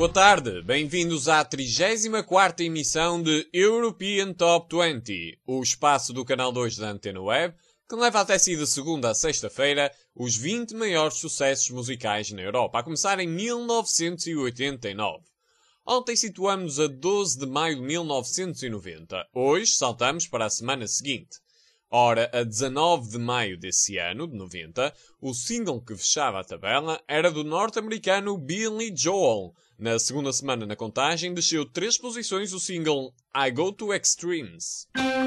Boa tarde, bem-vindos à 34ª emissão de European Top 20, o espaço do canal 2 da Antena Web, que leva até si de segunda a sexta-feira os 20 maiores sucessos musicais na Europa, a começar em 1989. Ontem situamos-nos a 12 de maio de 1990. Hoje saltamos para a semana seguinte. Ora, a 19 de maio desse ano, de 90, o single que fechava a tabela era do norte-americano Billy Joel. Na segunda semana na contagem, desceu 3 posições o single I Go to Extremes.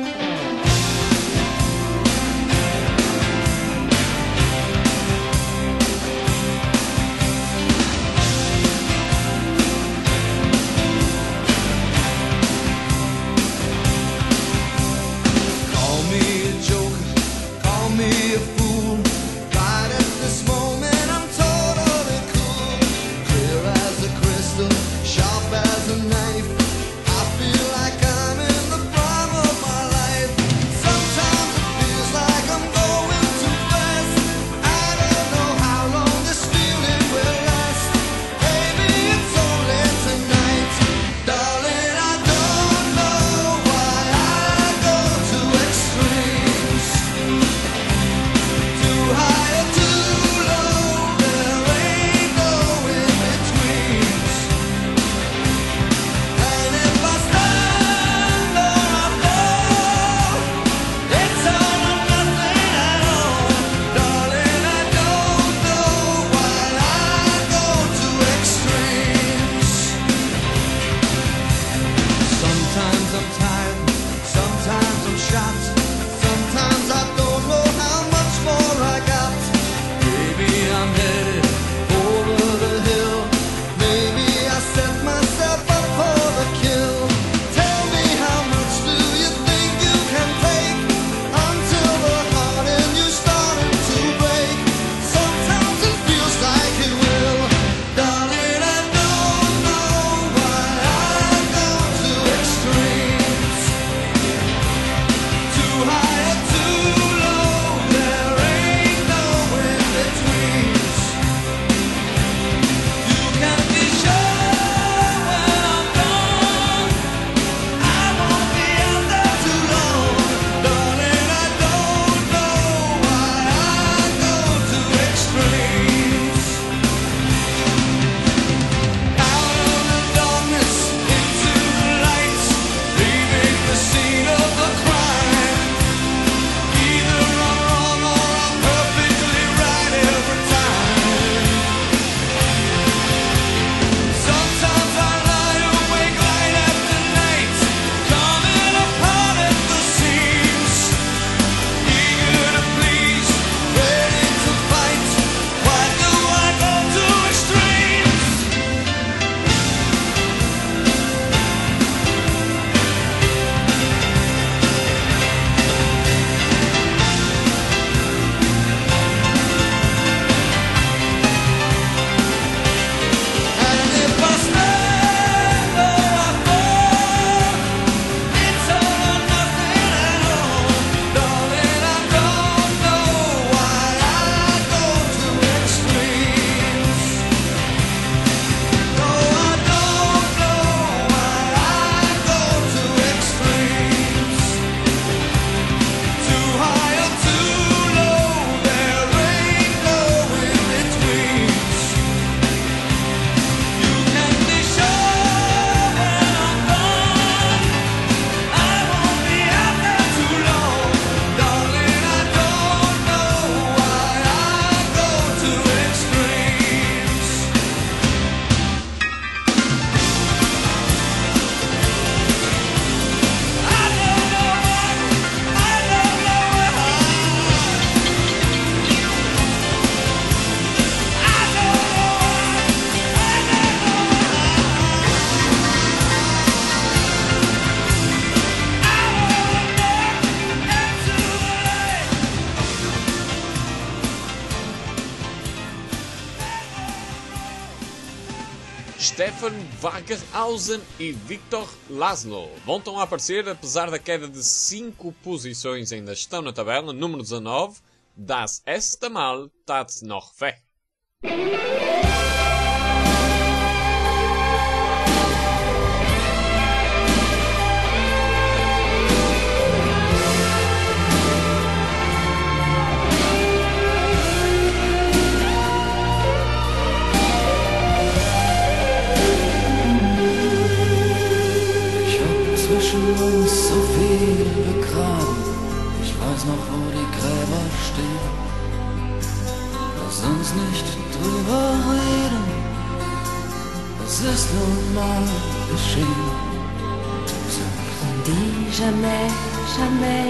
Stefan Wagerhausen e Viktor Laszlo voltam a aparecer, apesar da queda de 5 posições, ainda estão na tabela. Número 19, Das erste Mal tat's noch weh. mal geschehen. On dit jamais, jamais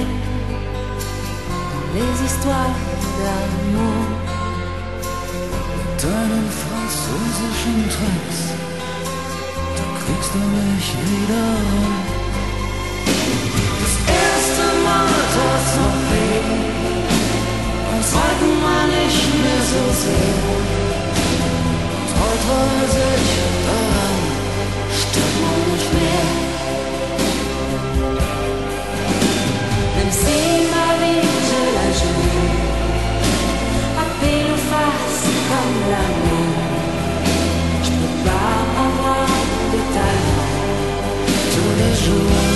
les histoires d'amour. Mit deinen französischen Tricks, da kriegst du mich wieder rum. Das erste Mal tat's noch weh, beim zweiten Mal nicht mehr so sehr. Und heute weiß ich, daran stirbt man nicht mehr. Même si ma vie je la joue à pile ou face comme l'amour, je peux pas avoir de talent Tous les jours.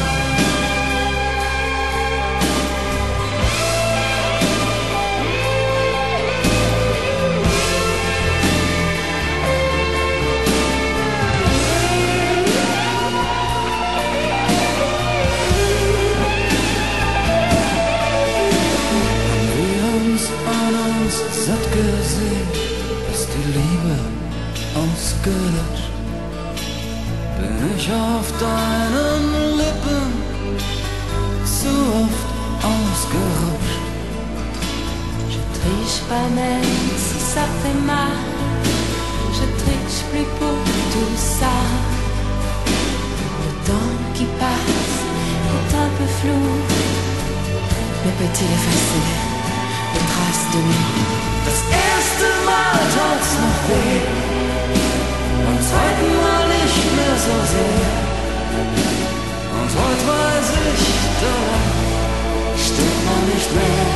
Satt gesehen, ist die Liebe ausgelutscht. Bin ich auf deinen Lippen zu oft ausgerutscht. Je triche pas même si ça fait mal, je triche plus pour tout ça. Le temps qui passe est un peu flou, mais peut-il effacer les traces de nous? Das erste Mal tat's noch weh, beim zweiten Mal nicht mehr so sehr. Und heute weiß ich, daran stirbt man nicht mehr.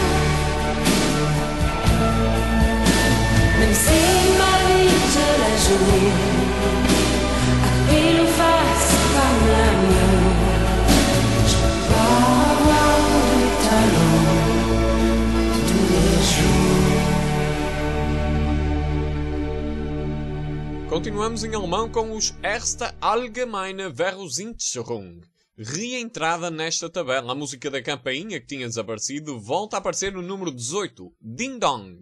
Même si ma vie je la joue à pile ou face comme l'amour, je peux pas avoir de talent tous les jours. Continuamos em alemão com os Erste Allgemeine Verlosungsrung. Reentrada nesta tabela. A música da campainha que tinha desaparecido volta a aparecer no número 18, Ding Dong.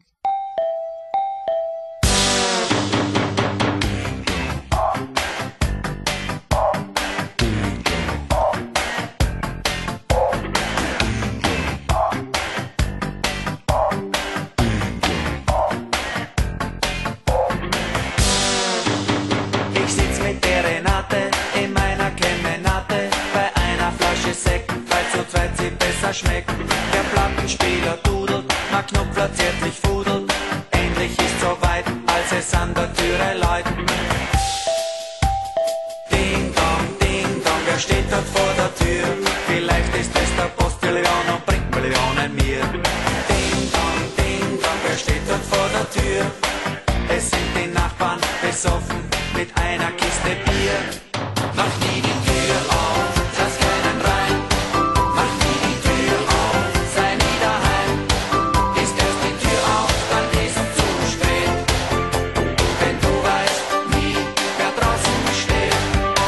Schmeckt. Der Plattenspieler dudelt, mag Knopfler zärtlich fudelt. Endlich ist soweit, als es an der Türe läutet. Ding dong, wer steht dort vor der Tür? Vielleicht ist es der Postillion und bringt Millionen mir. Ding dong, wer steht dort vor der Tür? Es sind die Nachbarn besoffen mit einer Kiste Bier. Mach nie die Tür auf, lass keinen rein. Mach nie die Tür auf, sei nie daheim. Ist erst die Tür auf, dann ist zu spät. Wenn du weißt nie, wer draußen steht.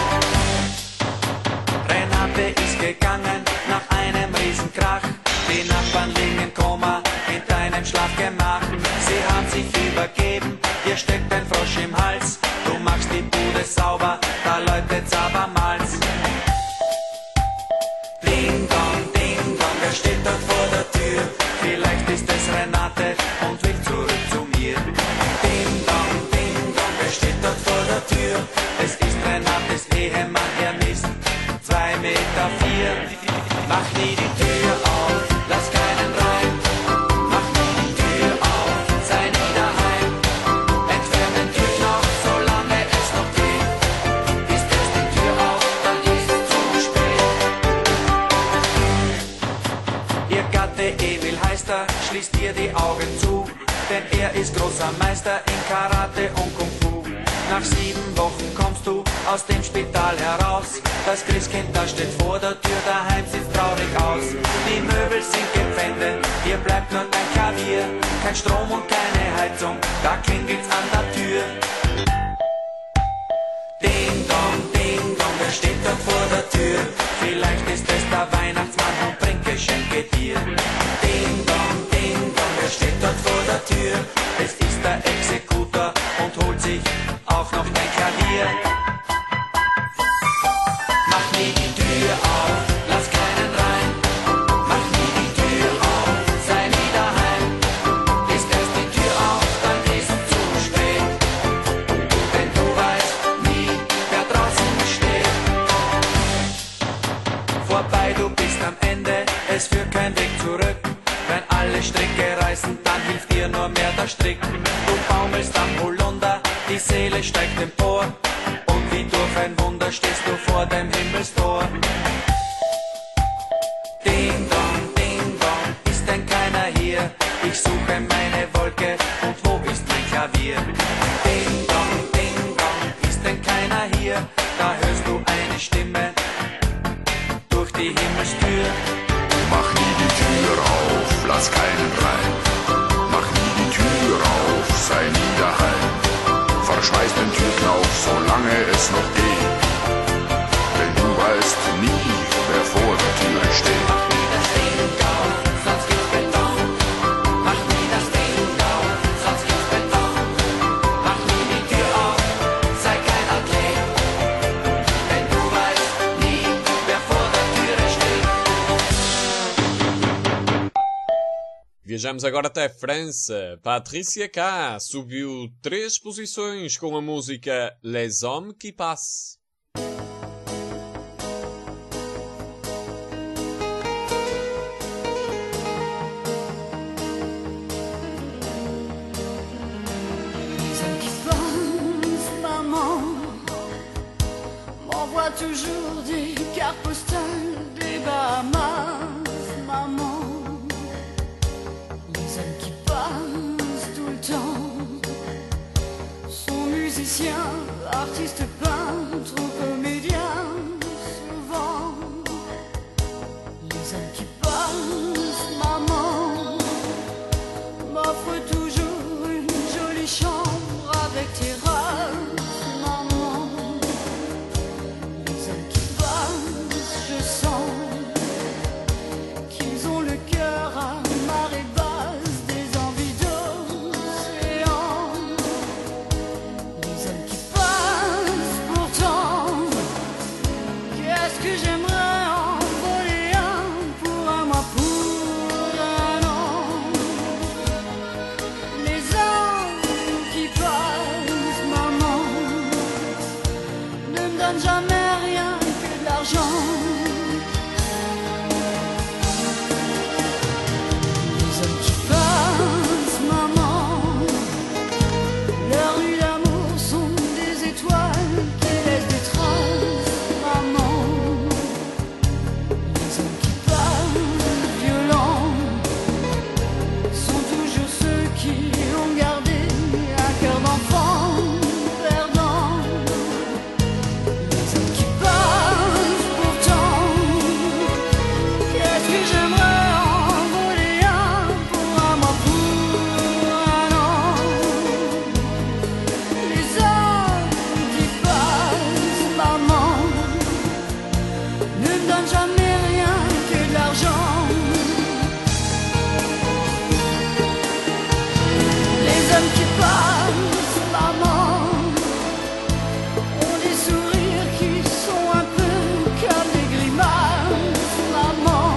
Renate ist gegangen nach einem Riesenkrach. Die Nachbarn liegen in Koma in deinem Schlafgemach. Sie haben sich übergeben, dir steckt ein Frosch im Hals. Du machst die Bude sauber, da läutet's abermals. Ding dong, wer steht dort vor der Tür? Vielleicht ist es Renate und will zurück zu mir. Ding dong, wer steht dort vor der Tür? Es ist Renates Ehemann, er misst 2,4 Meter. Mach nie die Tür auf, lass keinen rein. Mach nie die Tür auf, sei nie daheim. Entfern den Türknopf, solange es noch geht. Ist erst die Tür auf, dann ist es zu spät. Ihr Gatte Emil heißt er, schließt ihr die Augen zu, denn er ist großer Meister in Karate und Kung Fu. Nach 7 Wochen kommst du aus dem Spital heraus. Das Christkind, da steht vor der Tür, daheim sieht traurig aus. Die Möbel sind gepfändet, hier bleibt nur dein Klavier. Kein Strom und keine Heizung, da klingelt's an der Tür. Ding dong, wer steht dort vor der Tür? Vielleicht ist es der Weihnachtsmann und bringt Geschenke dir. Ding dong, wer steht dort vor der Tür? Es ist der Exekutor und holt sich auch noch dein Klavier. du bist am Ende, es führt kein Weg zurück. Wenn alle Stricke reißen, dann hilft dir nur mehr der Strick. Du baumelst am Holunder, die Seele steigt empor. Und wie durch ein Wunder stehst du vor dem Himmelstor. Ding dong, ist denn keiner hier? Ich suche meine Wolke und wo ist mein Klavier? Ding dong, ist denn keiner hier? Da hörst du eine Stimme durch die Himmelstür. Mach nie die Tür auf, lass keinen rein. Mach nie die Tür auf, sei nie daheim. Verschmeiß den Türknauf, solange es noch geht. Denn du weißt nie, wer vor der Tür steht. Mach nie das Ding auf, sonst gibt's Beton. Mach nie das Ding auf, sonst gibt's Beton. Mach nie die Tür auf, sei kein Athlet. Denn du weißt nie, wer vor der Türe steht. Viajamos agora até a França. Patricia K subiu 3 posições com a música Les Hommes qui Passent. Les hommes qui passent, maman, m'envoient toujours des cartes postales des Bahamas, maman. Les hommes qui passent tout le temps sont musiciens, artistes, peintres ou comédiens, souvent. Les hommes qui passent, maman, m'offrent toujours une jolie chambre avec terrasse, maman. Les hommes qui passent, je sens qu'ils ont le cœur à marée basse, des envies d'océan. Les hommes qui passent, pourtant, qu'est-ce que j'aimerais en voler un pour un mois, pour un an. Les hommes qui passent, maman, ne me donnent jamais rien que de l'argent. Les hommes qui passent, maman, leurs nuits d'amour sont des étoiles qui laissent des traces, maman. Les hommes qui passent, violents, sont toujours ceux qui ont gardé un cœur d'enfant perdant. Les hommes qui passent, pourtant, qu'est-ce que j'aimerais en voler un pour un mois, pour un an. Les hommes qui passent, maman, ne me donnent jamais rien que de l'argent. Les hommes qui passent, maman, ont des sourires qui sont un peu comme des grimaces, maman.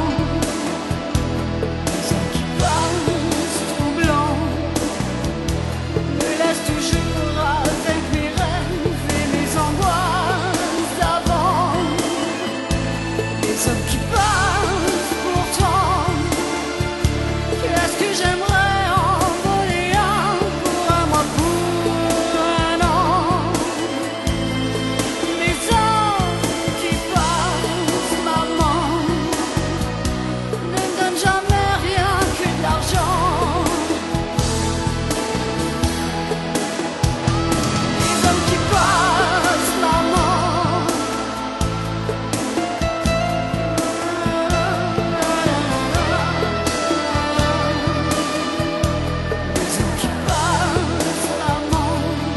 Les hommes qui passent, troublants, me laissent toujours avec mes rêves et mes angoisses d'avant. Les hommes qui passent, pourtant, qu'est-ce que j'aimerais en voler un pour un mois, pour un an. Les hommes qui passent, maman, ne me donnent jamais rien que de l'argent. Les hommes qui passent, maman, les hommes qui passent, maman.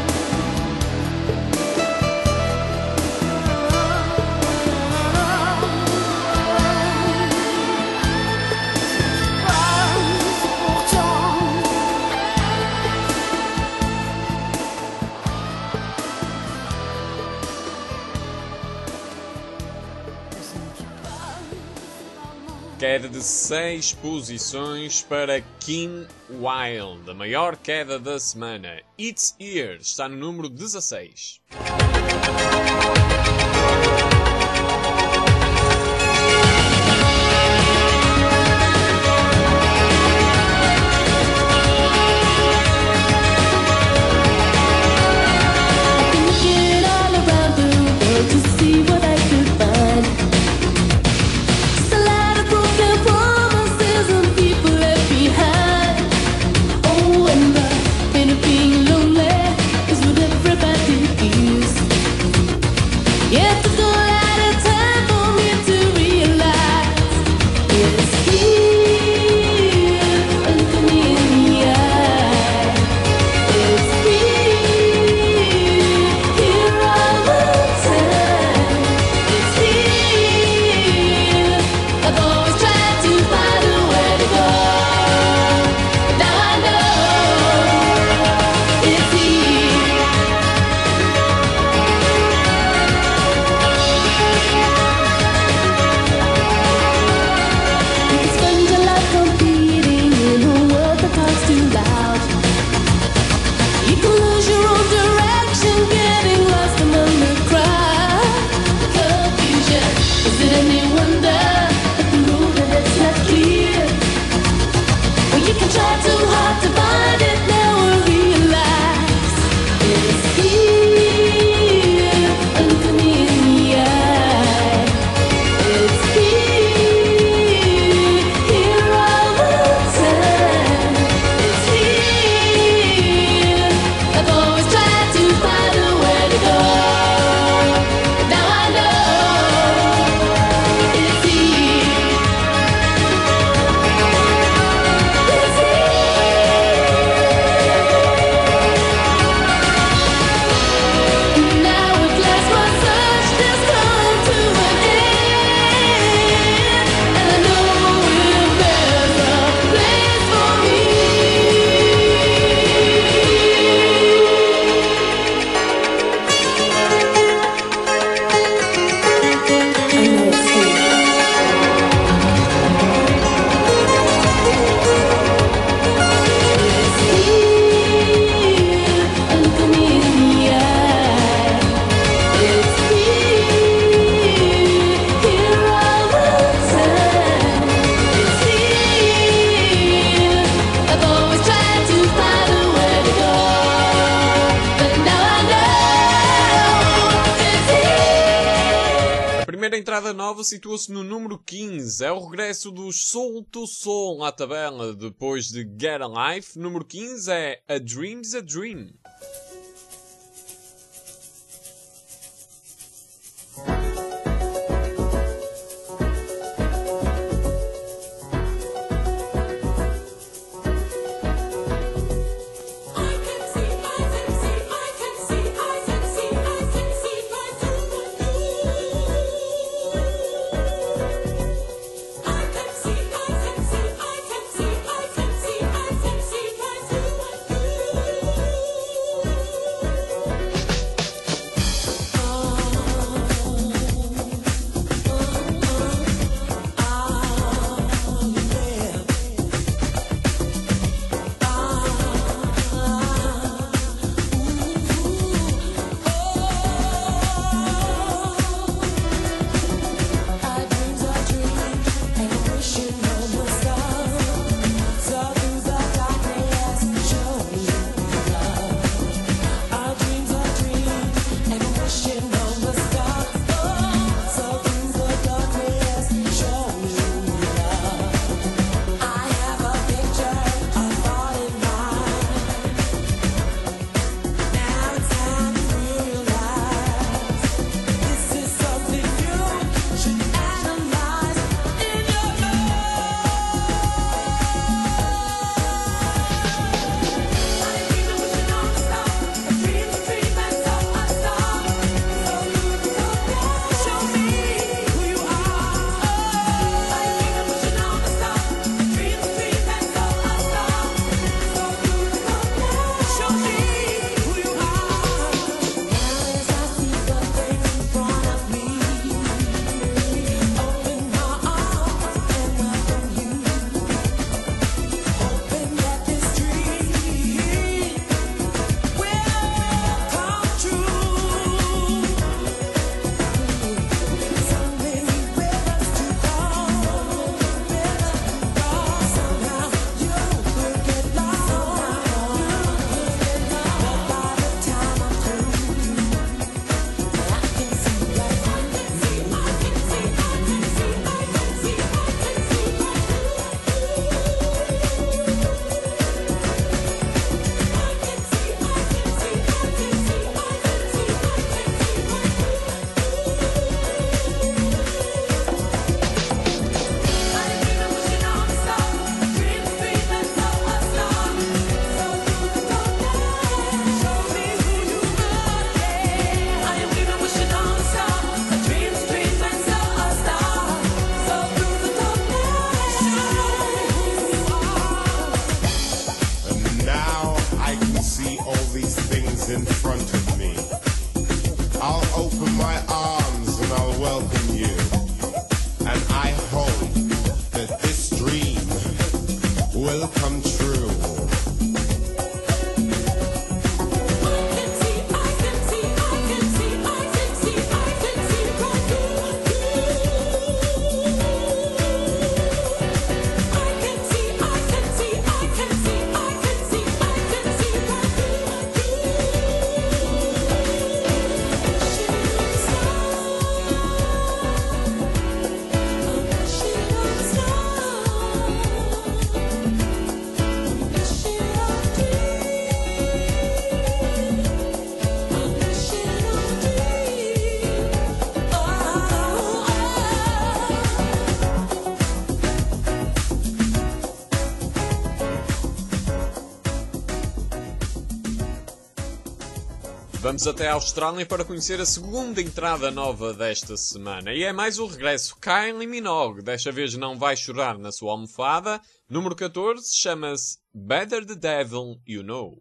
Queda de 6 posições para Kim Wilde, a maior queda da semana. It's Here está no número 16. entrada nova situa-se no número 15. É o regresso dos Soul II Soul à tabela depois de Get a Life. Número 15 é A Dream's a Dream. in front of me. I'll open my arms and I'll welcome you. And I hope that this dream will come true. Vamos até a Austrália para conhecer a segunda entrada nova desta semana. E é mais um regresso. Kylie Minogue. Desta vez não vai chorar na sua almofada. Número 14 chama-se Better the Devil You Know.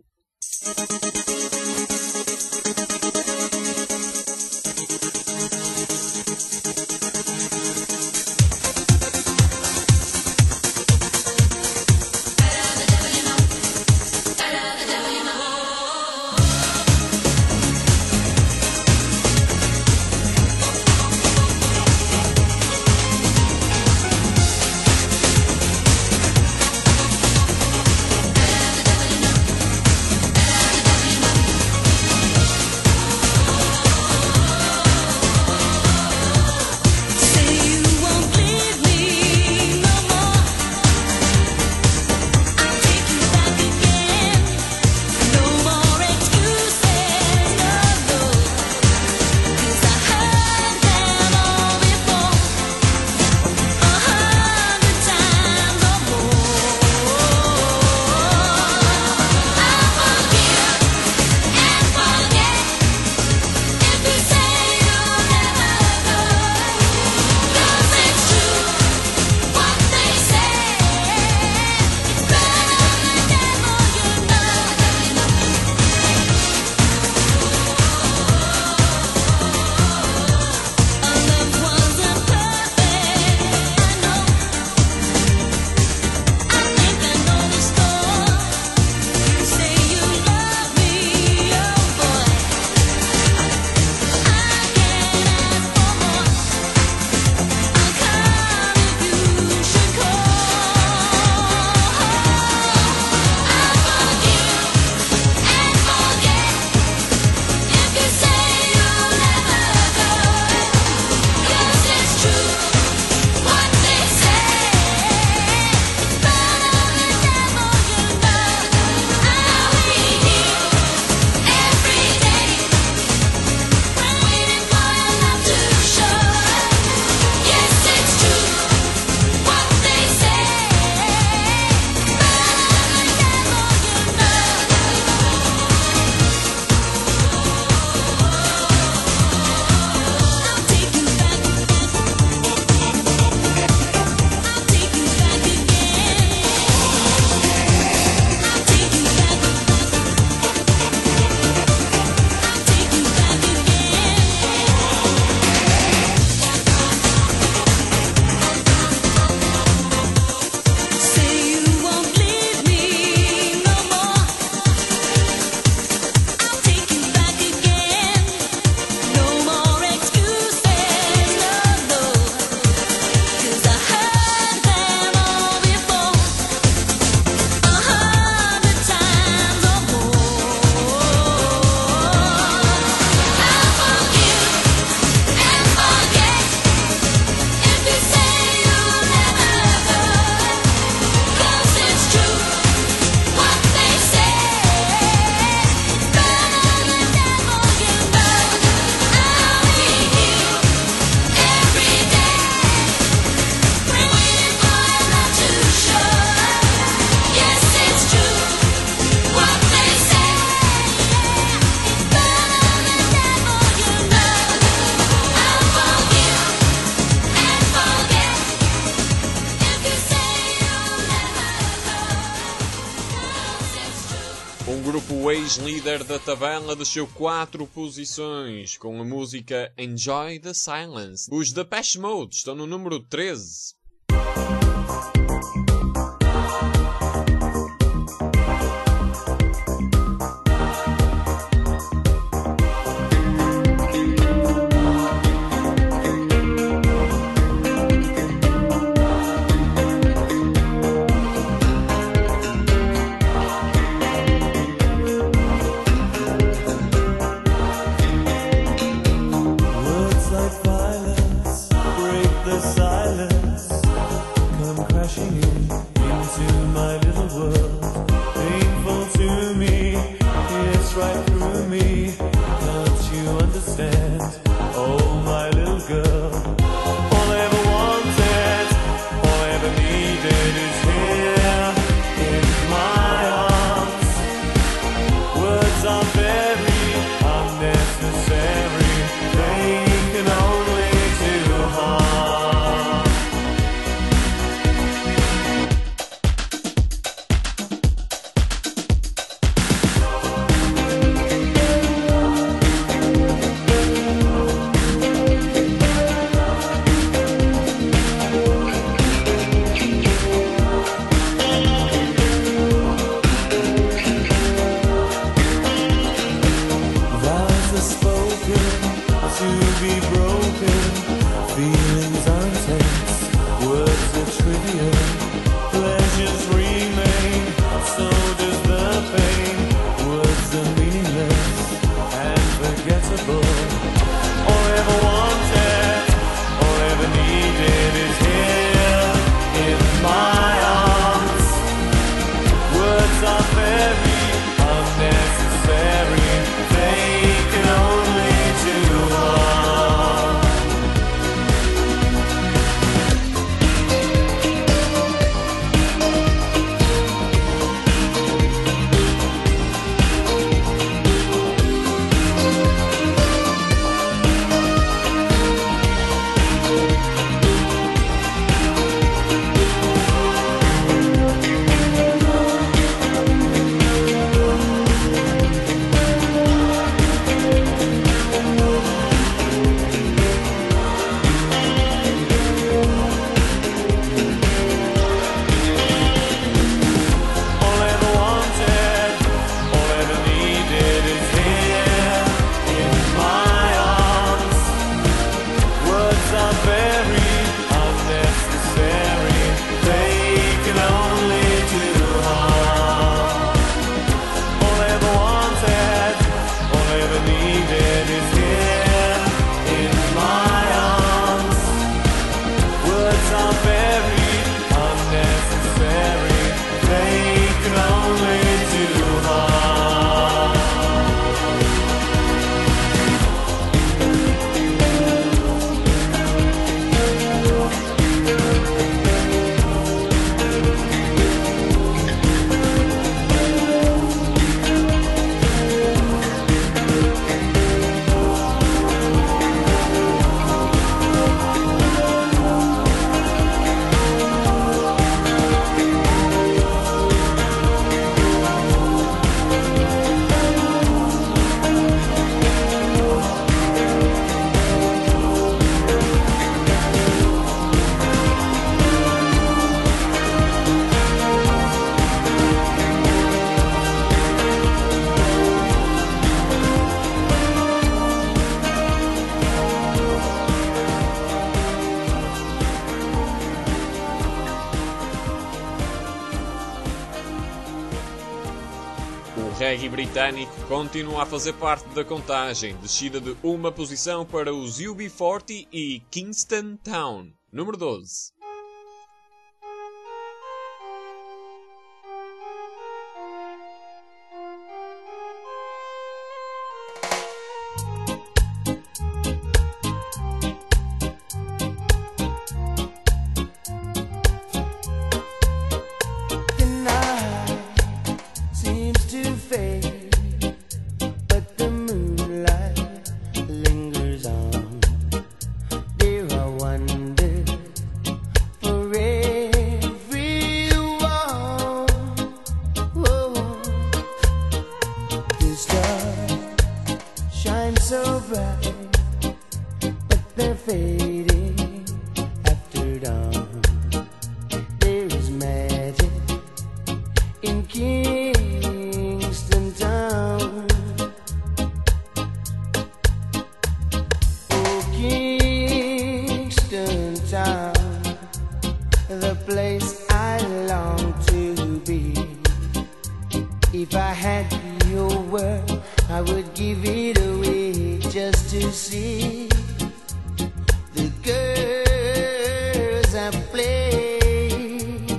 grupo ex-líder da tabela desceu 4 posições com a música Enjoy the Silence. Os Depeche Mode estão no número 13. O reggae britânico continua a fazer parte da contagem, descida de uma posição para os UB40 e Kingston Town, número 12. the place I long to be. If I had your word, I would give it away just to see the girls I play.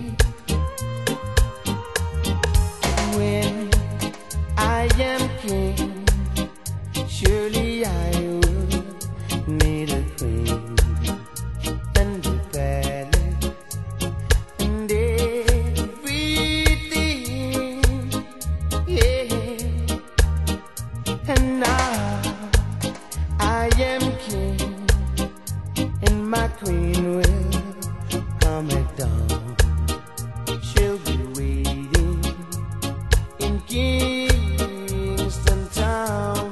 When I am king, surely I would need a queen and a palace and everything, yeah. And now I am king, and my queen will come at dawn. She'll be waiting in Kingston Town.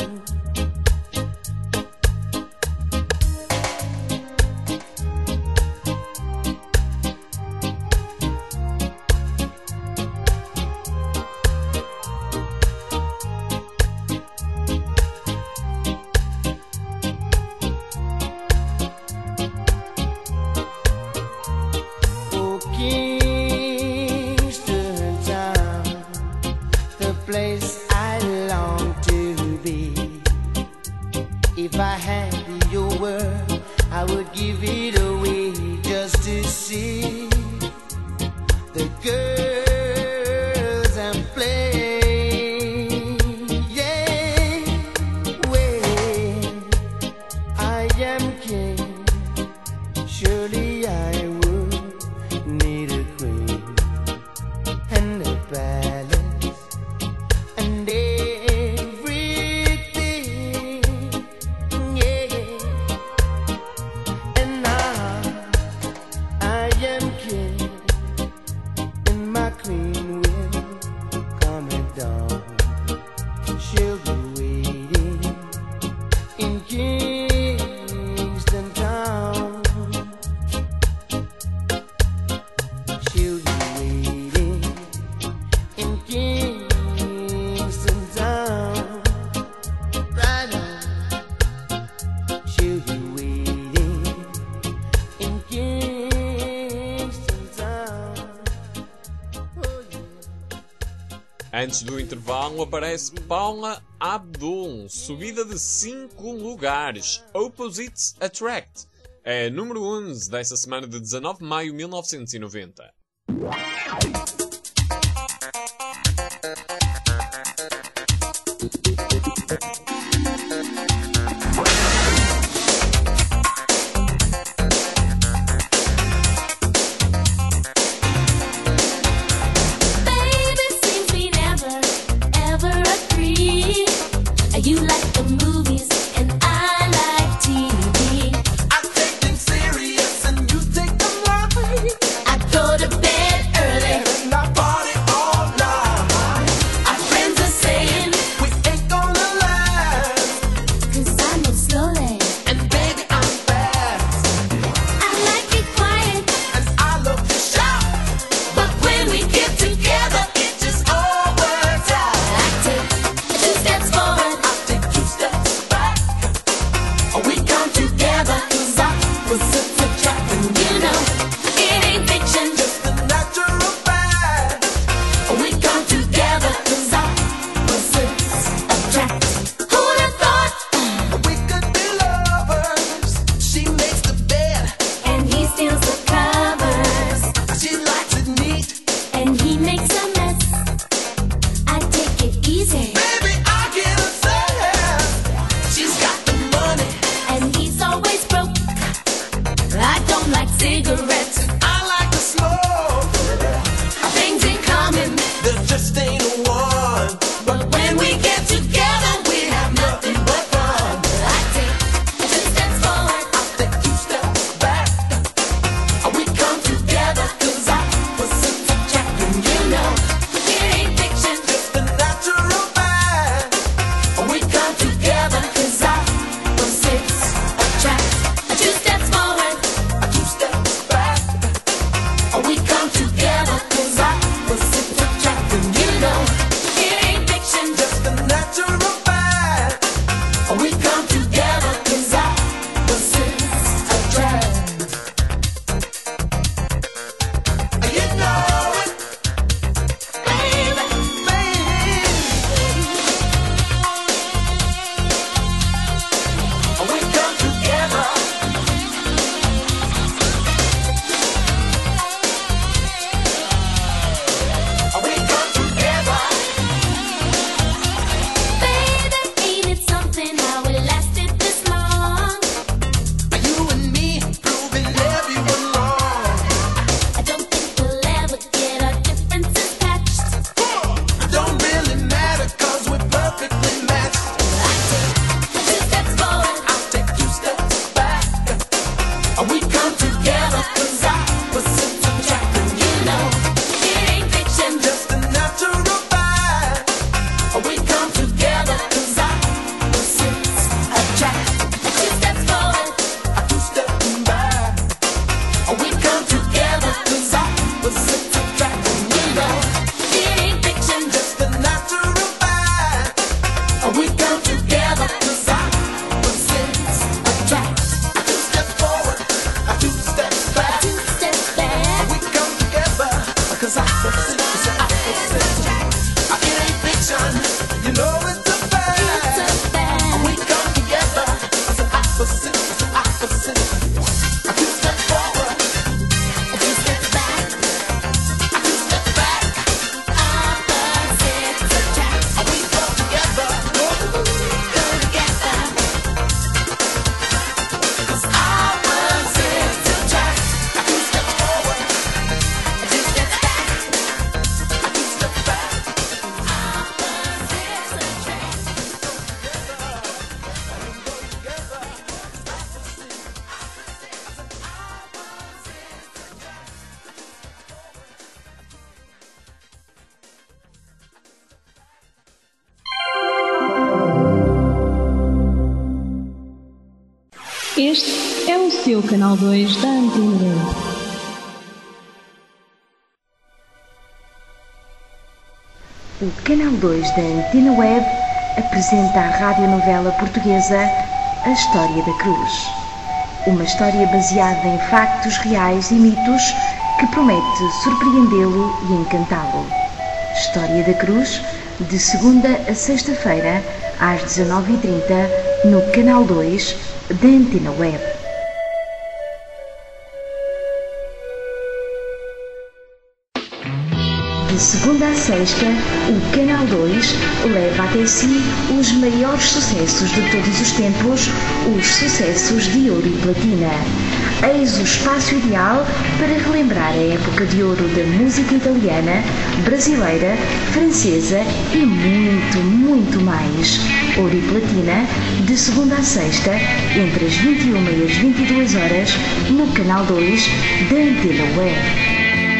Oh, Kingston Town, the place I long to be. If I had your word, I would give it away just to see the girls I'm playing. Yeah, when I am king, surely I would need a queen and a palace and everything, yeah. And now I am king, and my queen will come at dawn. She'll be waiting in Kingston Town. She'll be waiting in Kingston Town. Right on. She'll be waiting in Kingston Town. Oh yeah. Antes do intervalo aparece Paula Abdul, subida de 5 lugares, Opposites Attract. É número 11 dessa semana de 19 de maio de 1990. Baby, seems we never, ever agree. You like the movies and I like TV. I take them serious and you take them light. I go to bed early. And I party all night. Este é o seu canal 2 da Antena 2. O Canal 2 da Antena Web apresenta à radionovela portuguesa A História da Cruz. Uma história baseada em factos reais e mitos que promete surpreendê-lo e encantá-lo. História da Cruz, de segunda a sexta-feira, às 19h30, no Canal 2 da Antena Web. De segunda a sexta, o Canal 2 leva até si os maiores sucessos de todos os tempos, os sucessos de ouro e platina. Eis o espaço ideal para relembrar a época de ouro da música italiana, brasileira, francesa e muito, muito mais. Ouro e platina, de segunda a sexta, entre as 21 e as 22 horas, no Canal 2 da Antena Web.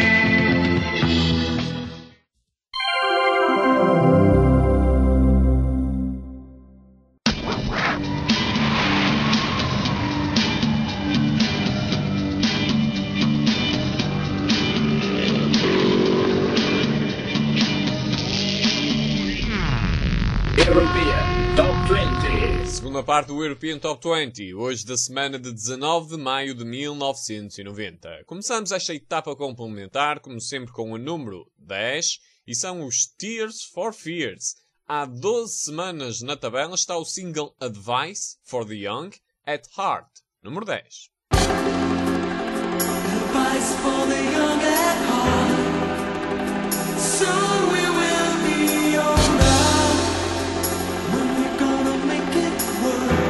Segunda parte do European Top 20, hoje da semana de 19 de maio de 1990. Começamos esta etapa complementar, como sempre, com o número 10, e são os Tears for Fears. Há 12 semanas na tabela está o single Advice for the Young at Heart, número 10. Advice for the young at heart. Soon we will be older. When we're gonna make it work.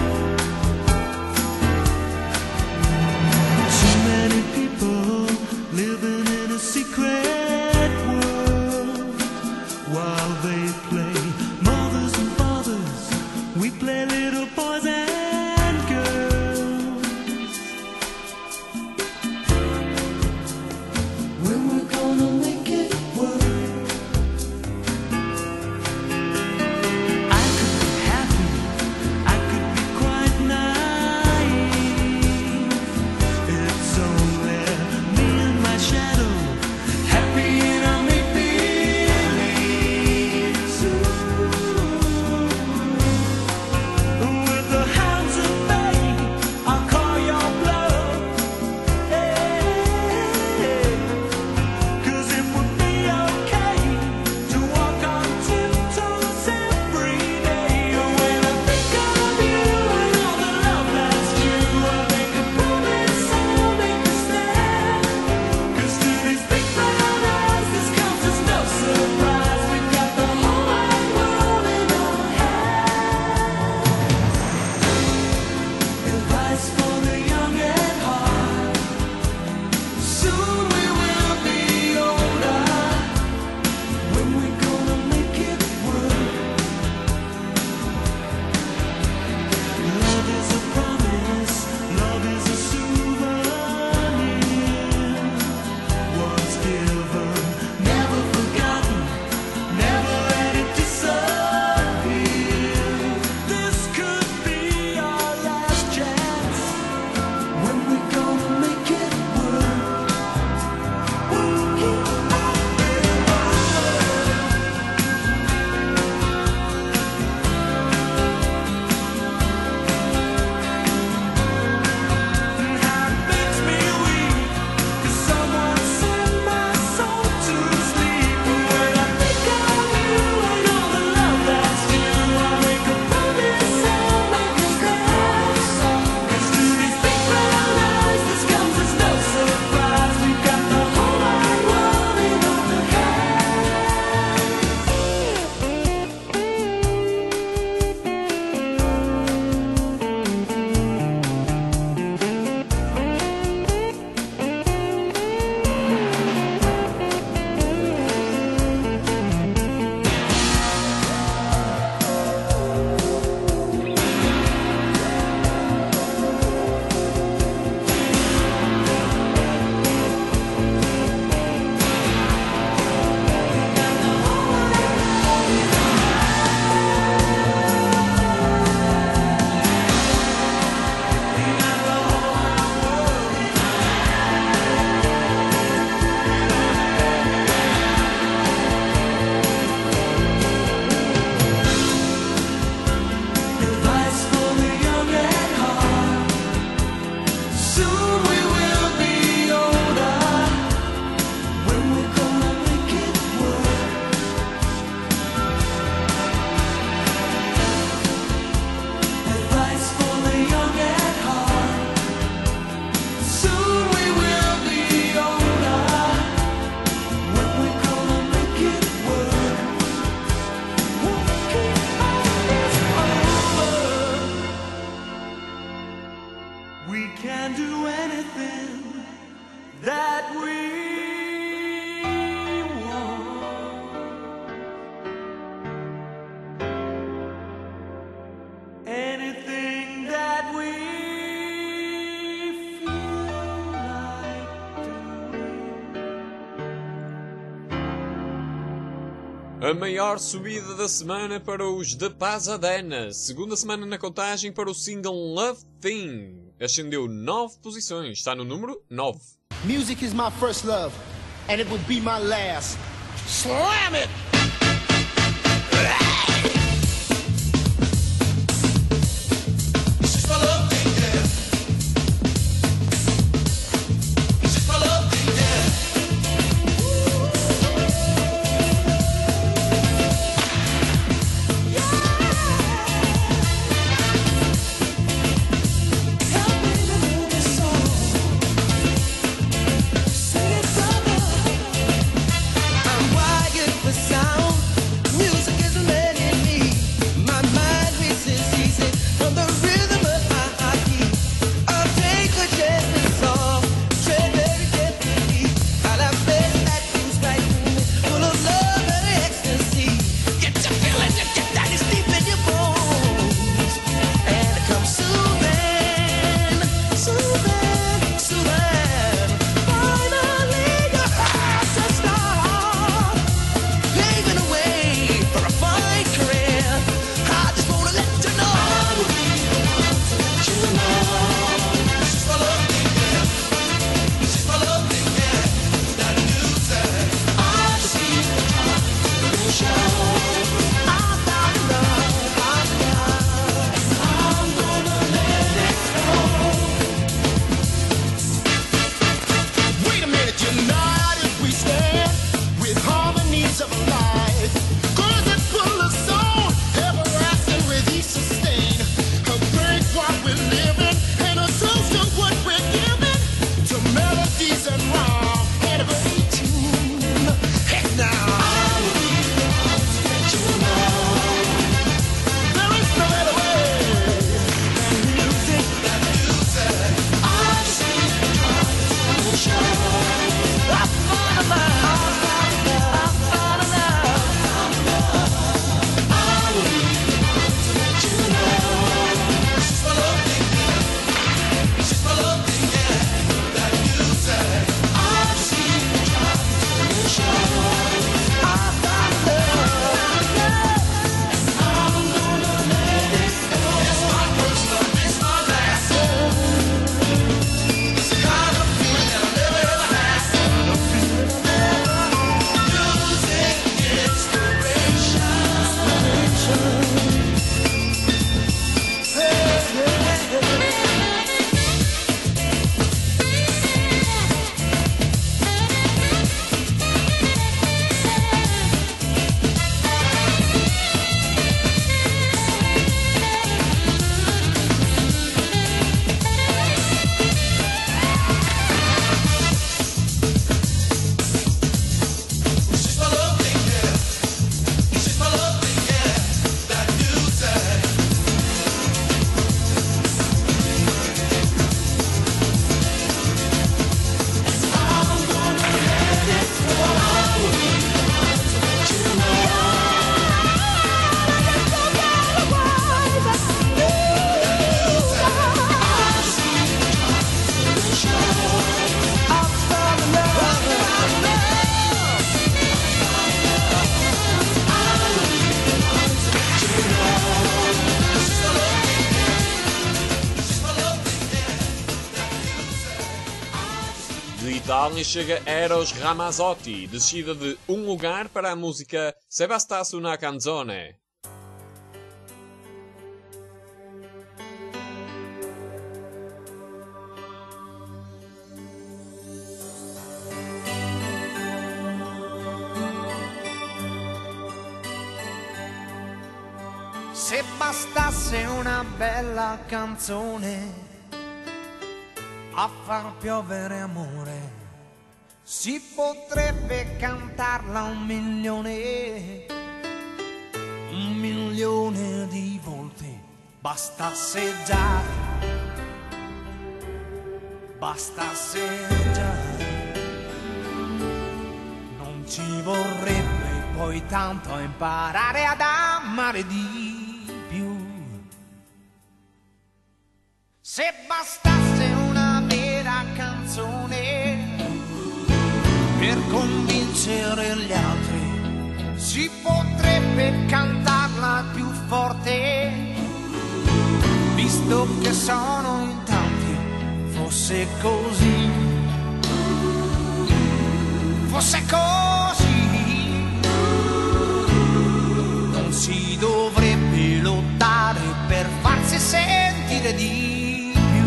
Too many people A maior subida da semana para os de Pasadena. Segunda semana na contagem para o single Love Thing. Ascendeu 9 posições. Está no número 9. Music is my first love, and it will be my last. Slam it! Itália chega Eros Ramazzotti, descida de um lugar para a música Se bastasse una canzone. Se bastasse una bella canzone a far piovere amore, si potrebbe cantarla 1.000.000 di volte. Bastasse già, non ci vorrebbe poi tanto imparare ad amare di più. Se bastasse una vera canzone per convincere gli altri si potrebbe cantarla più forte, visto che sono in tanti, fosse così, fosse così, non si dovrebbe lottare per farsi sentire di più.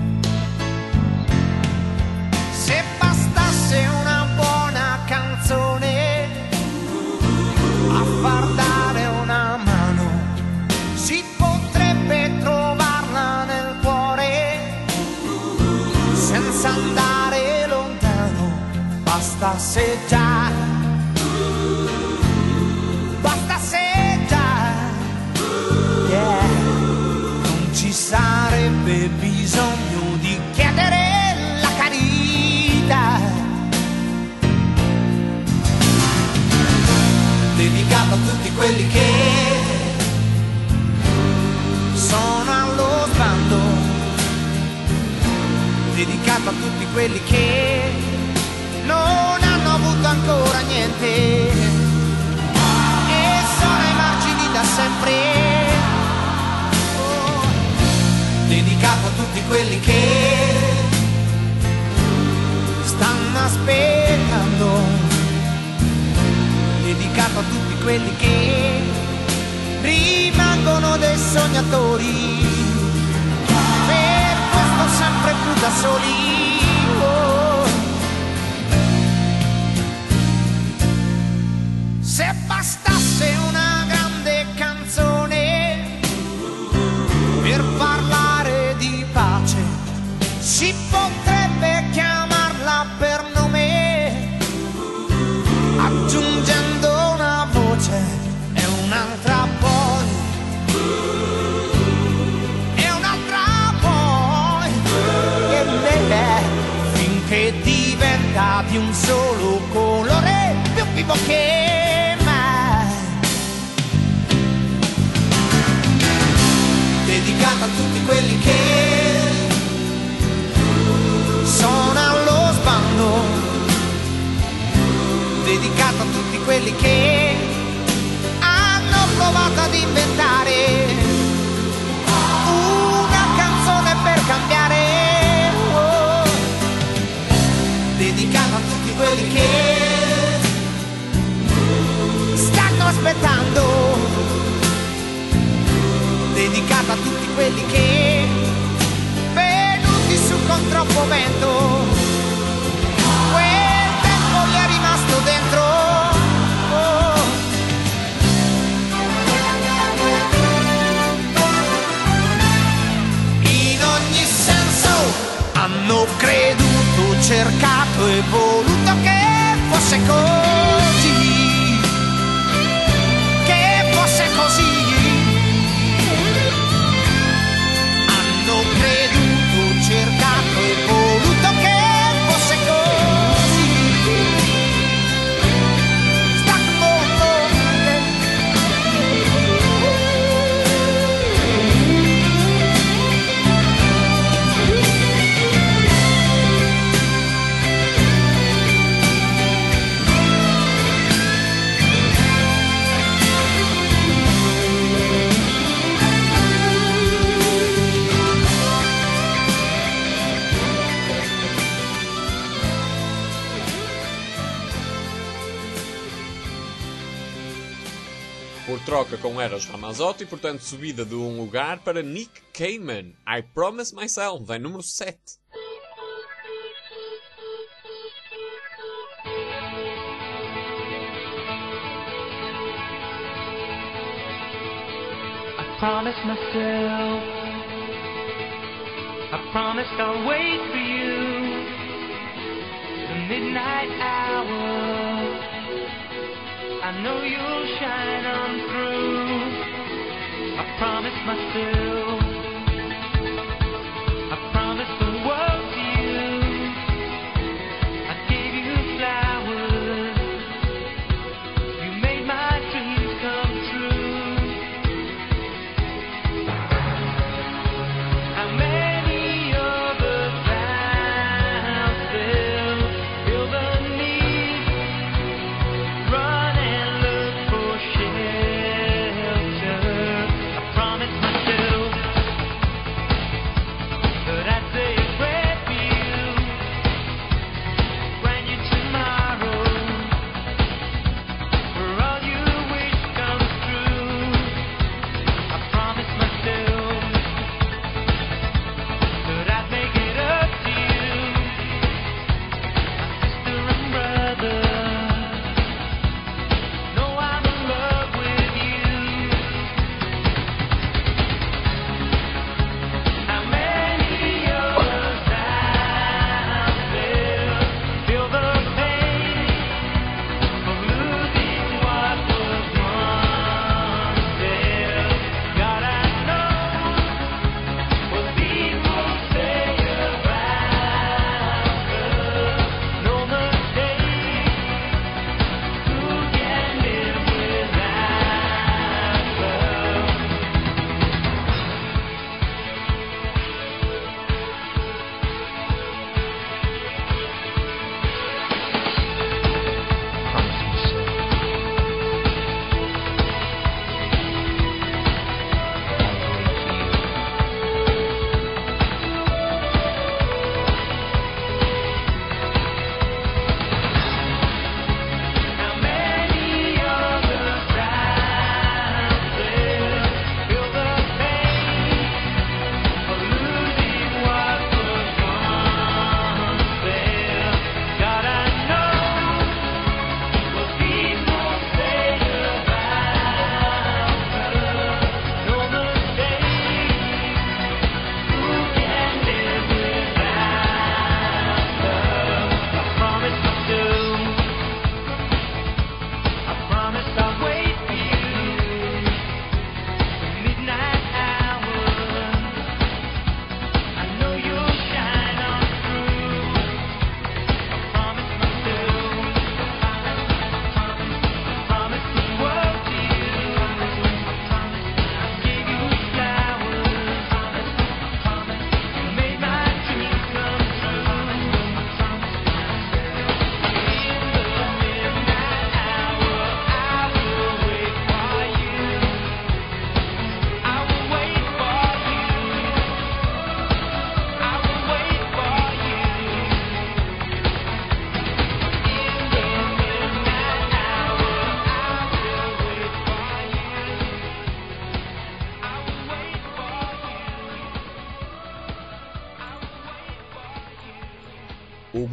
Se bastasse una buona canzone a far dare una mano, si potrebbe trovarla nel cuore senza andare lontano. Bastasse già, bastasse già, yeah. Non ci sarebbe bisogno di chiedere la carità, dedicato a tutti quelli che sono allo sbando, dedicato a tutti quelli che non hanno avuto ancora niente e sono ai margini da sempre. Oh, dedicato a tutti quelli che stanno aspettando, dedicato a tutti quelli che rimangono dei sognatori, per questo sempre più da soli. Oh. Se bastasse una grande canzone per parlare di pace, si potrebbe chiamarla per nome, aggiungendo una voce e un'altra poi, e un'altra poi, finché diventa di un solo colore, più vivo che mai. Dedicata a tutti quelli che sono allo sbando, dedicato a tutti quelli che hanno provato ad inventare una canzone per cambiare. Oh. Dedicato a tutti quelli che stanno aspettando, dedicato a tutti quelli che venuti su con troppo vento, quel tempo gli è rimasto dentro. Oh. In ogni senso hanno creduto, cercato e voluto che fosse così, che fosse così. Hanno creduto, cercato e voluto che fosse così. Sta Por troca com Eros Ramazzotti, portanto subida de um lugar para Nick Cayman. I Promise Myself, em número 7. Promise myself, I promised I'll wait for you, the midnight hour, I know you'll shine on through. I promised myself, I promised the world to you, I gave you flowers, you made my dreams come true. How many other vows they'll feel the need, run and look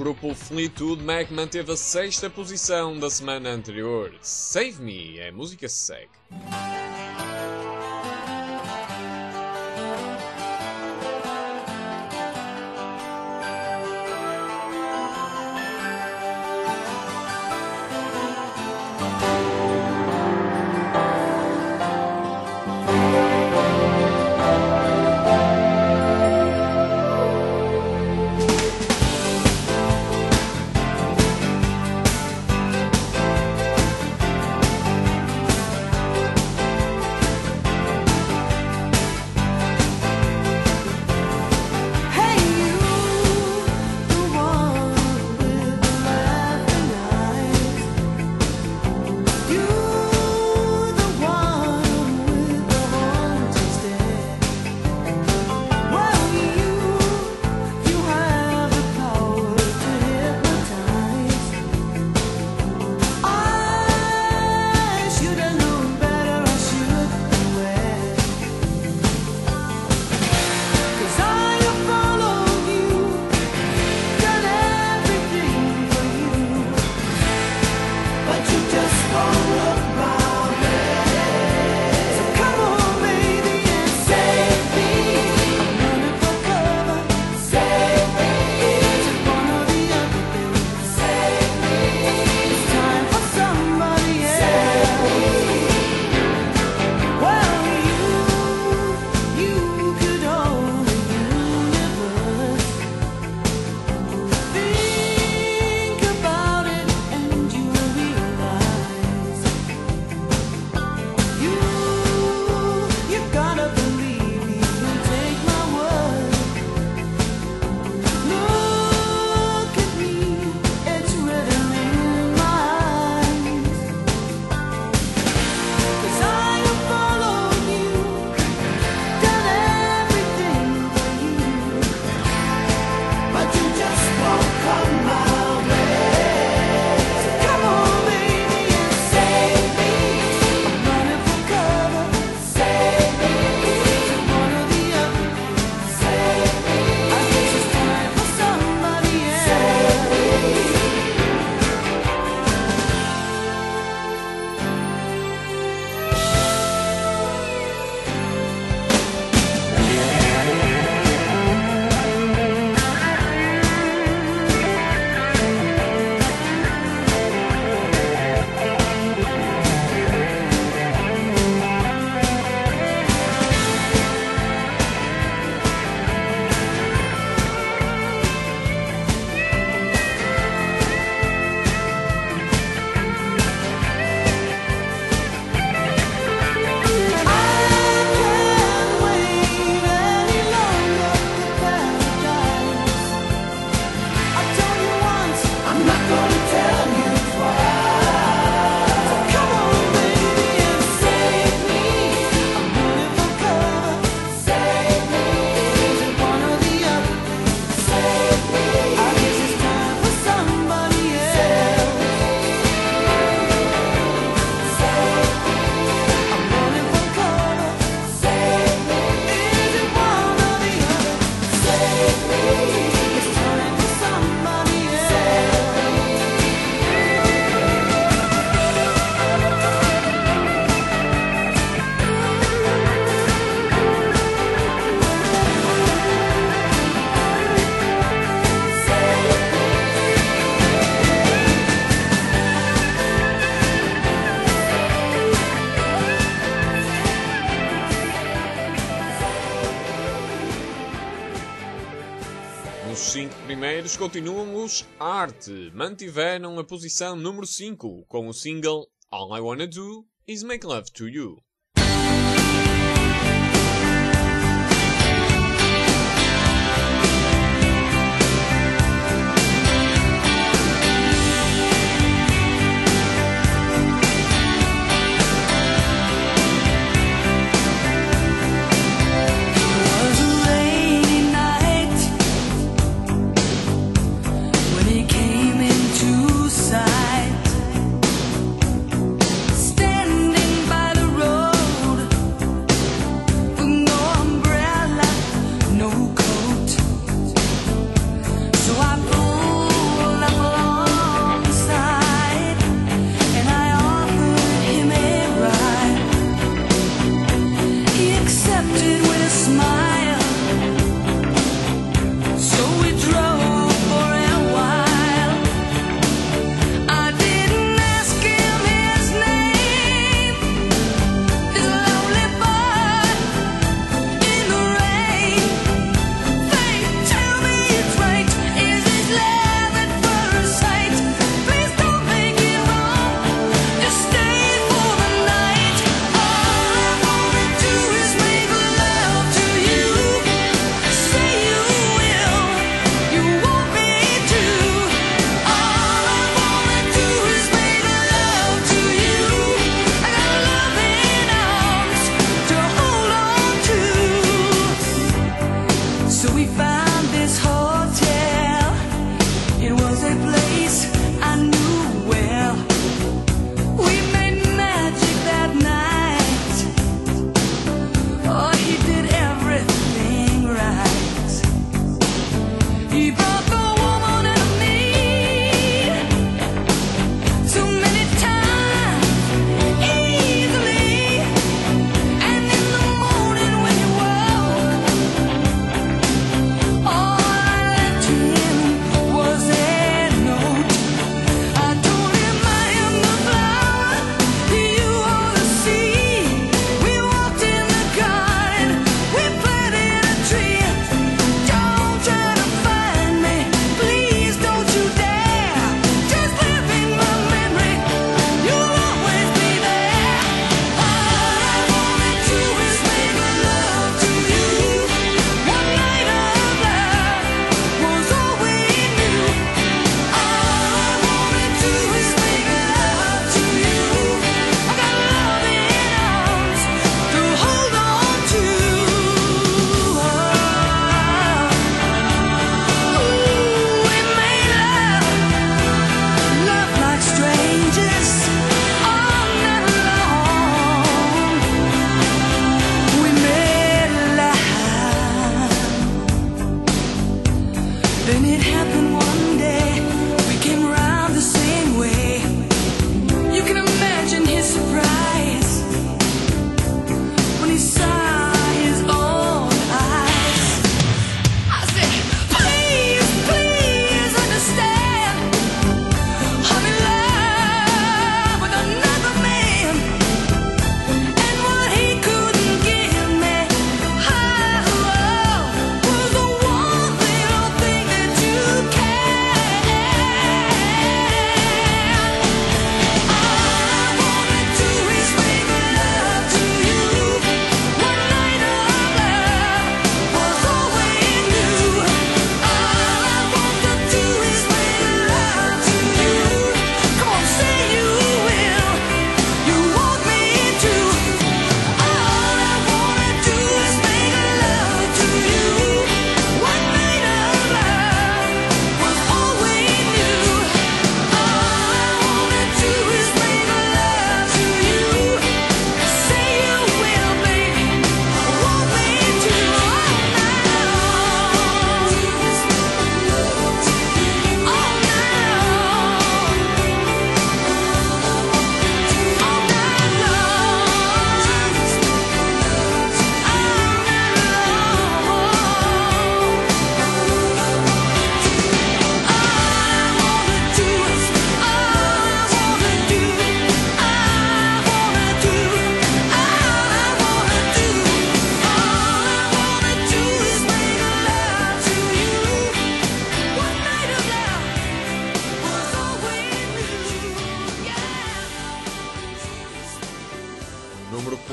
grupo Fleetwood Mac manteve a 6ª posição da semana anterior. Save Me, a música segue. Nos 5 primeiros continuam os Art, mantiveram a posição número 5 com o single All I Wanna Do Is Make Love to You. Standing by the road.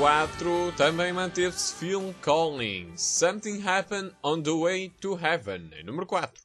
4 também manteve-se Phil Collins, Something Happened on the Way to Heaven, em número 4.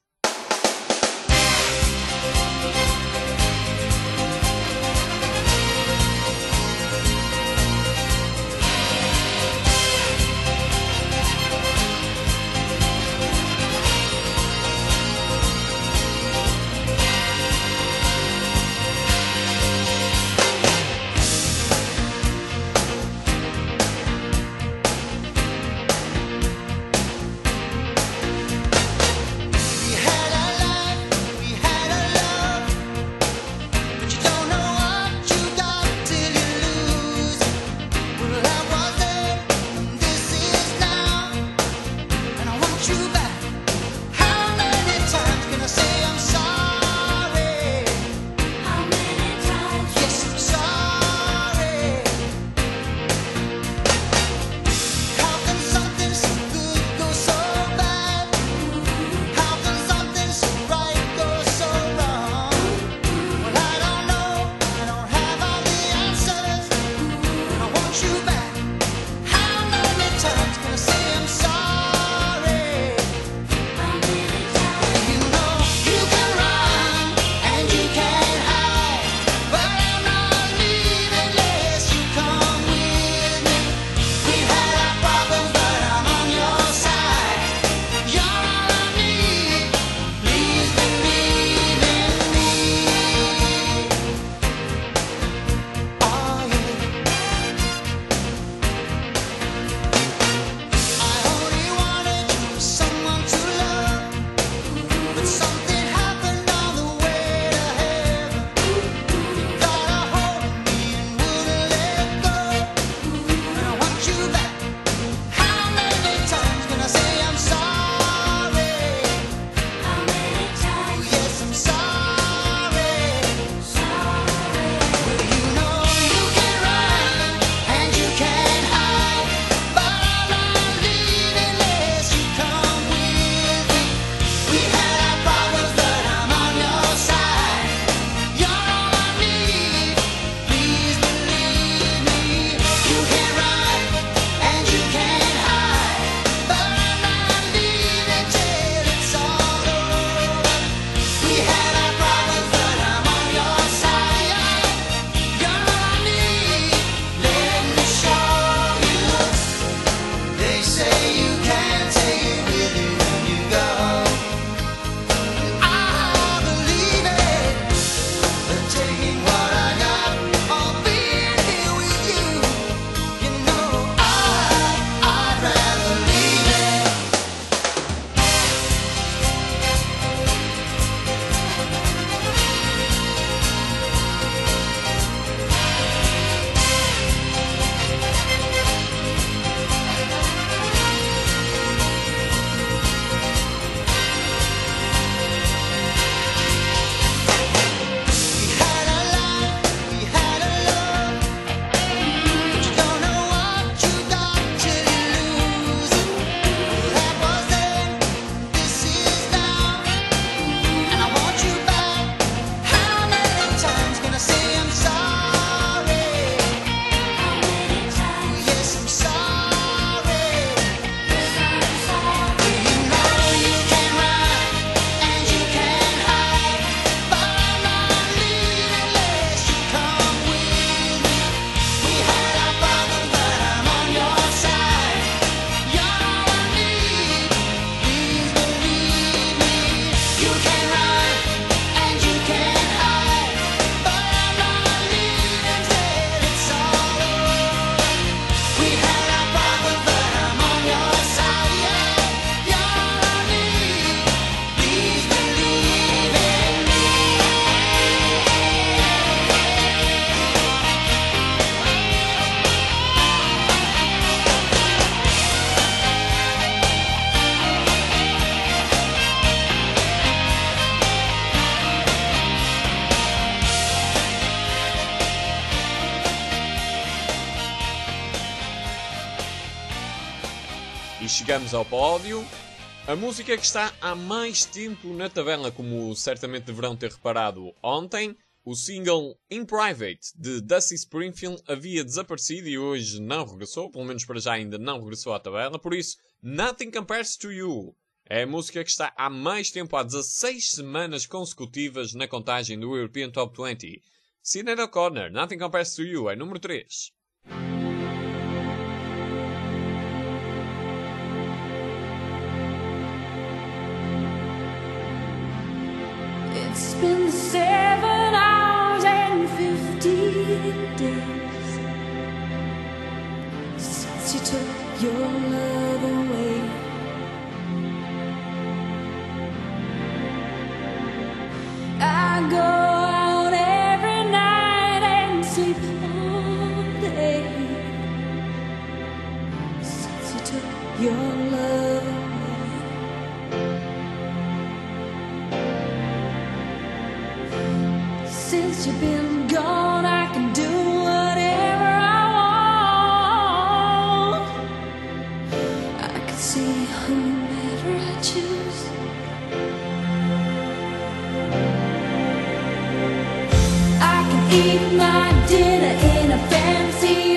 chegamos ao pódio. A música que está há mais tempo na tabela, como certamente deverão ter reparado ontem, O single In Private de Dusty Springfield havia desaparecido e hoje não regressou, pelo menos para já ainda não regressou à tabela, por isso Nothing Compares to You é a música que está há mais tempo, há 16 semanas consecutivas na contagem do European Top 20. Sinead O'Connor, Nothing Compares to You, é número 3. It's been 7 hours and 15 days since you took your love away. I go out every night and sleep all day since you took your love away. Since you've been gone, I can do whatever I want. I can see whomever I choose. I can eat my dinner in a fancy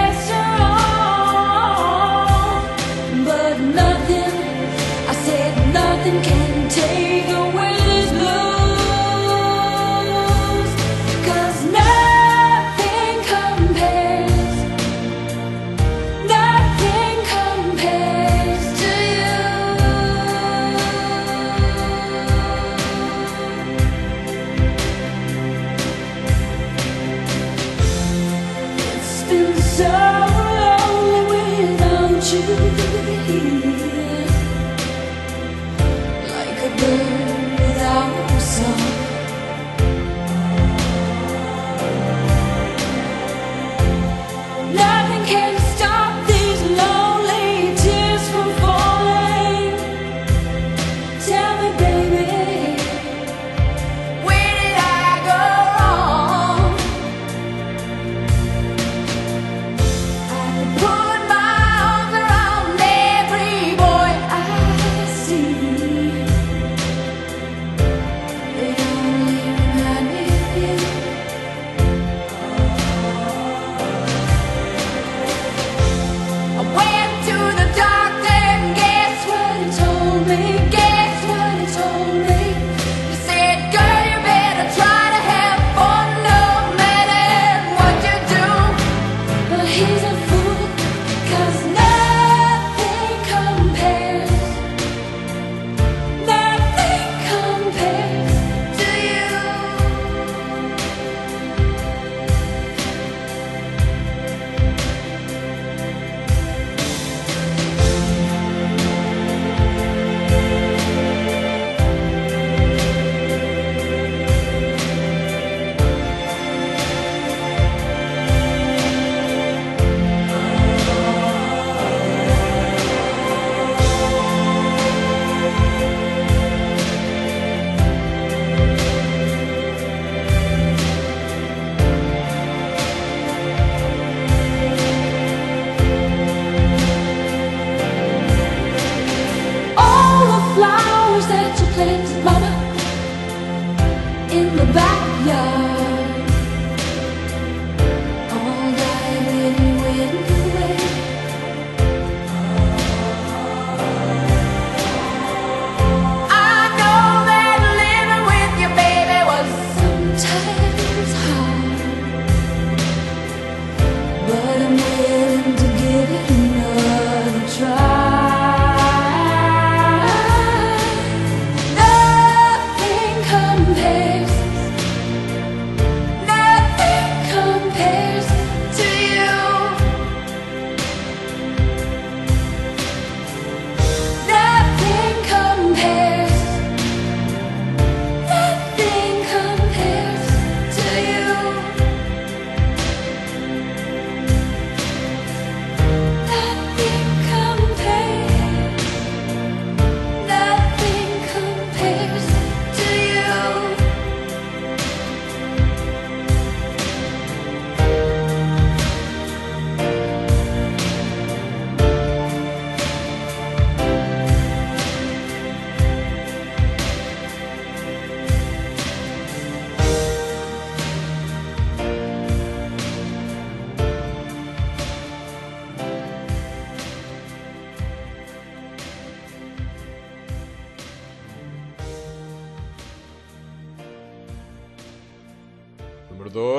restaurant, but nothing, I said nothing can take away this blues. Like a bird without a song. Nothing can stop these lonely tears from falling. Tell me, baby, where did I go wrong? I put my arms around every boy I see.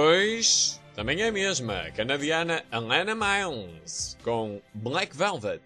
2, também é a mesma, canadiana Alana Miles, com Black Velvet.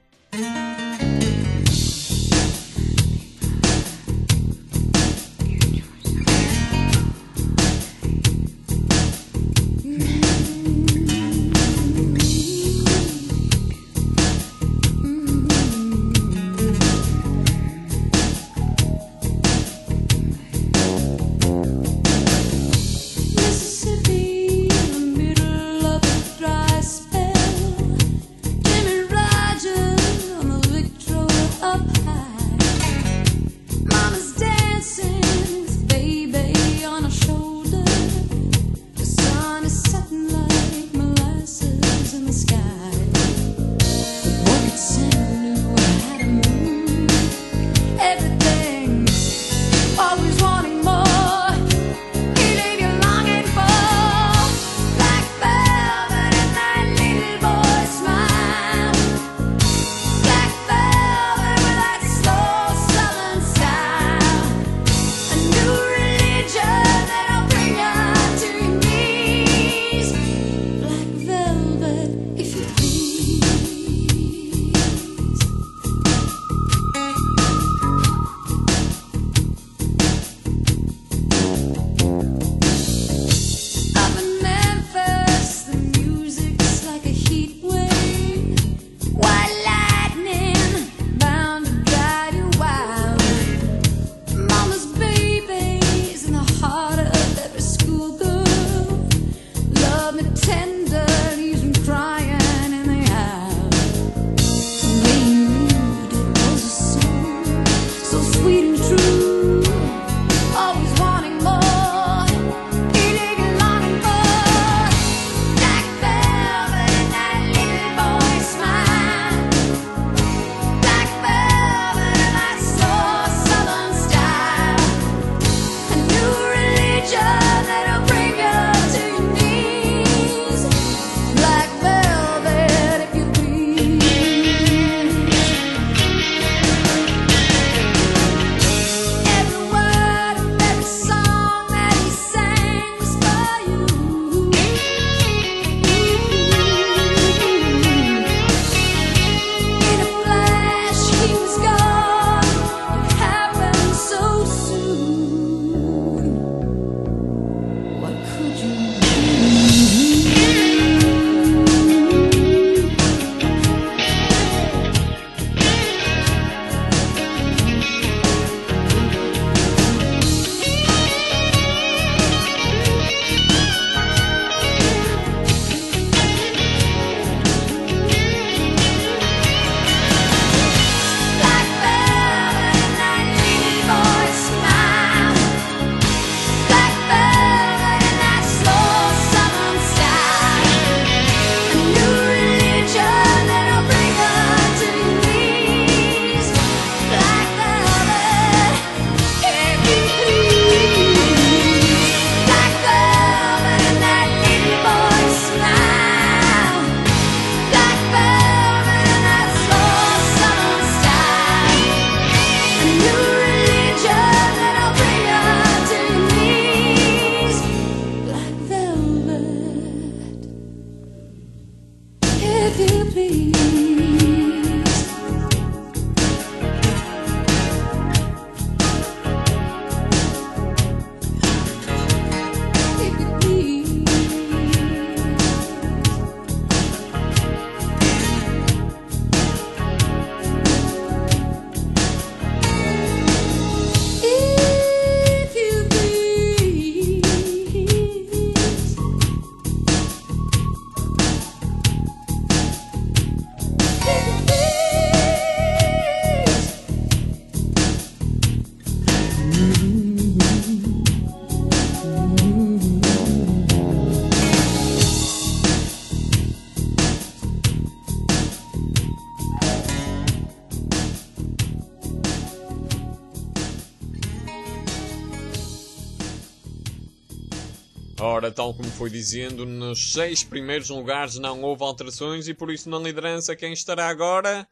Ora, tal como foi dizendo, nos 6 primeiros lugares não houve alterações e por isso na liderança quem estará agora?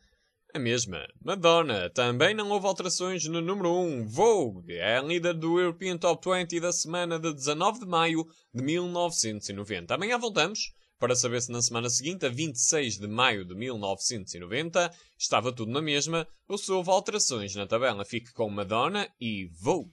A mesma. Madonna. Também não houve alterações no número 1. Vogue é a líder do European Top 20 da semana de 19 de maio de 1990. Amanhã voltamos para saber se na semana seguinte, a 26 de maio de 1990, estava tudo na mesma ou se houve alterações na tabela. Fique com Madonna e Vogue.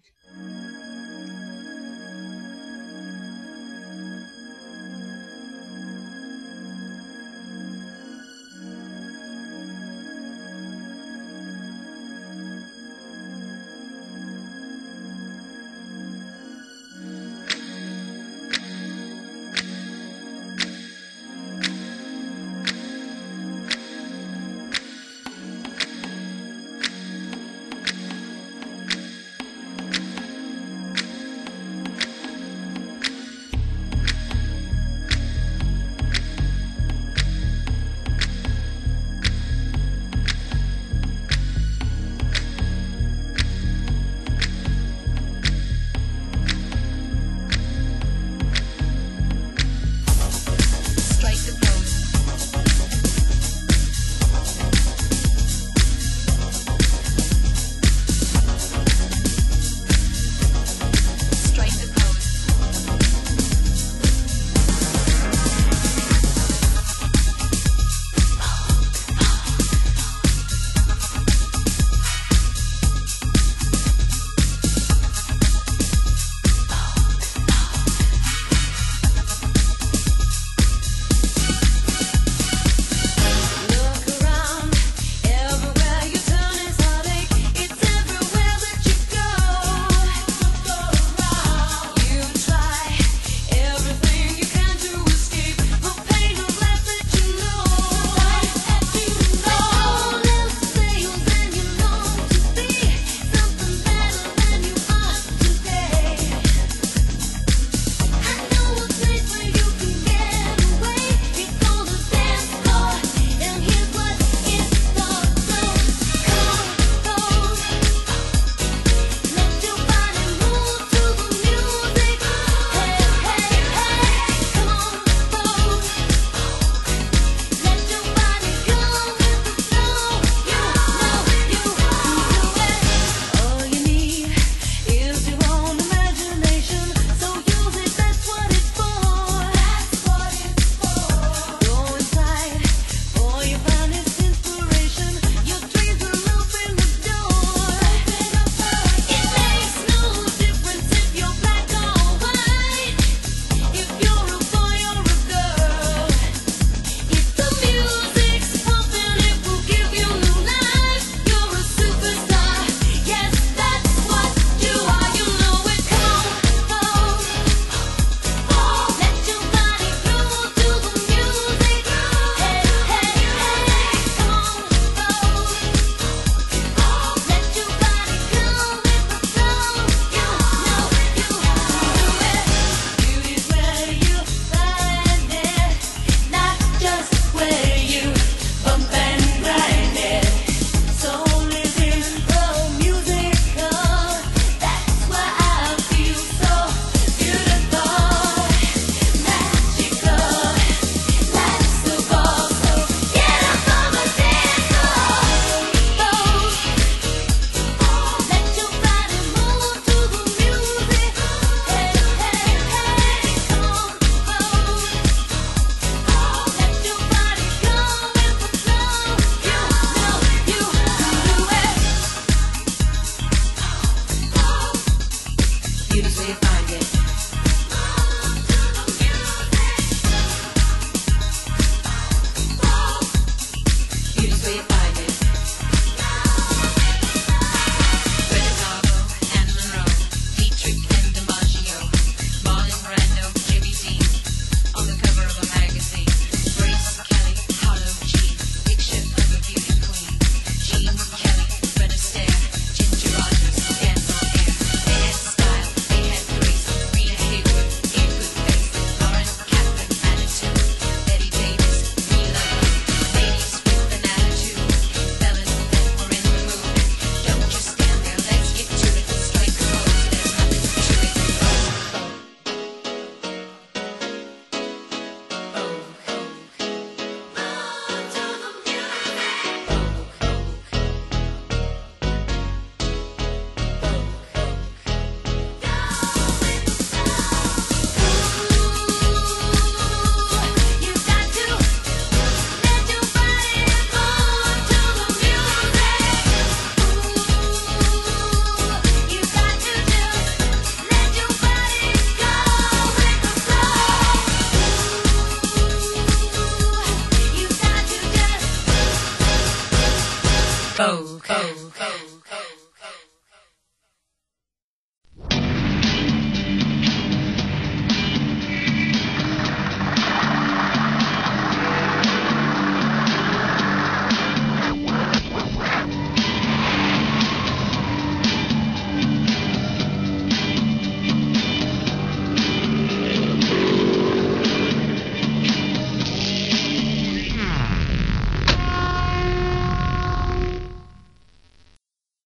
cold.